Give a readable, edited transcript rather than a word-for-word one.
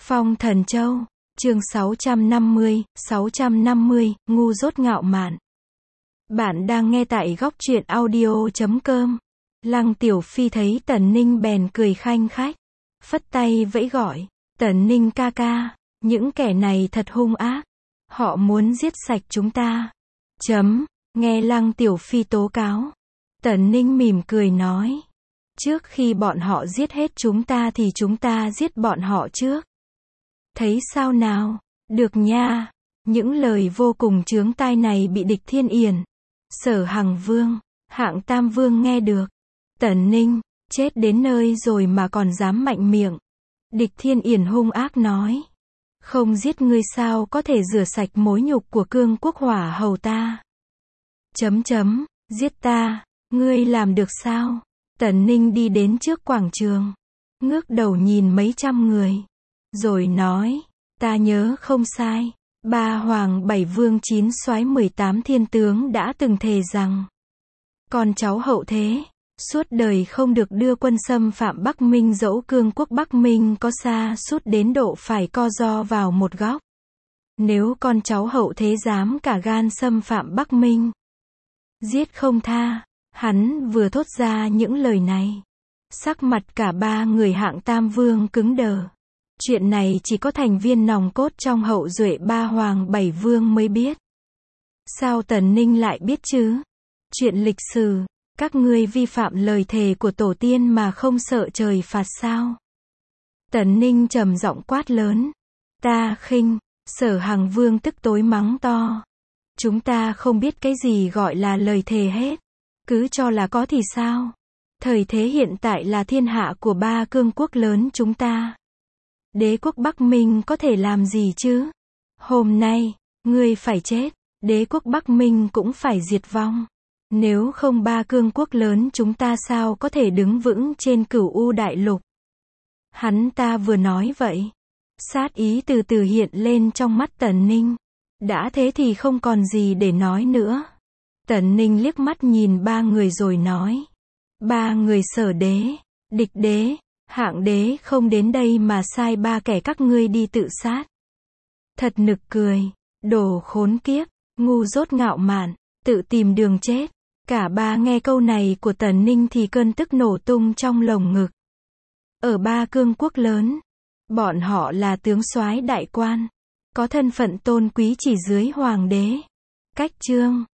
Phong Thần Châu, chương 650, ngu dốt ngạo mạn. Bạn đang nghe tại góc truyện audio.com. Lăng Tiểu Phi thấy Tần Ninh bèn cười khanh khách, phất tay vẫy gọi, Tần Ninh ca ca, những kẻ này thật hung ác, họ muốn giết sạch chúng ta. Nghe Lăng Tiểu Phi tố cáo, Tần Ninh mỉm cười nói, trước khi bọn họ giết hết chúng ta thì chúng ta giết bọn họ trước. Thấy sao nào? Được nha. Những lời vô cùng chướng tai này bị Địch Thiên Yển, Sở Hằng Vương, Hạng Tam Vương nghe được. Tần Ninh, chết đến nơi rồi mà còn dám mạnh miệng. Địch Thiên Yển hung ác nói, không giết ngươi sao có thể rửa sạch mối nhục của Cương Quốc Hỏa Hầu ta. Giết ta, ngươi làm được sao? Tần Ninh đi đến trước quảng trường, ngước đầu nhìn mấy trăm người, rồi nói, ta nhớ không sai, 3 hoàng 7 vương 9 soái 18 thiên tướng đã từng thề rằng, con cháu hậu thế, suốt đời không được đưa quân xâm phạm Bắc Minh, dẫu Cương Quốc Bắc Minh có xa suốt đến độ phải co ro vào một góc. Nếu con cháu hậu thế dám cả gan xâm phạm Bắc Minh, giết không tha. Hắn vừa thốt ra những lời này, sắc mặt cả 3 người Hạng Tam Vương cứng đờ. Chuyện này chỉ có thành viên nòng cốt trong hậu duệ 3 hoàng 7 vương mới biết. Sao Tần Ninh lại biết chứ? Chuyện lịch sử, các ngươi vi phạm lời thề của tổ tiên mà không sợ trời phạt sao? Tần Ninh trầm giọng quát lớn. Ta khinh. Sở Hằng Vương tức tối mắng to. Chúng ta không biết cái gì gọi là lời thề hết. Cứ cho là có thì sao? Thời thế hiện tại là thiên hạ của 3 cương quốc lớn chúng ta. Đế quốc Bắc Minh có thể làm gì chứ? Hôm nay, ngươi phải chết, đế quốc Bắc Minh cũng phải diệt vong. Nếu không 3 cương quốc lớn chúng ta sao có thể đứng vững trên Cửu U đại lục? Hắn ta vừa nói vậy, sát ý từ từ hiện lên trong mắt Tần Ninh. Đã thế thì không còn gì để nói nữa. Tần Ninh liếc mắt nhìn 3 người rồi nói, 3 người Sở đế, Địch đế, Hạng đế không đến đây mà sai 3 kẻ các ngươi đi tự sát. Thật nực cười, đồ khốn kiếp, ngu dốt ngạo mạn, tự tìm đường chết. Cả 3 nghe câu này của Tần Ninh thì cơn tức nổ tung trong lồng ngực. Ở 3 cương quốc lớn, bọn họ là tướng soái đại quan, có thân phận tôn quý chỉ dưới hoàng đế. Cách chương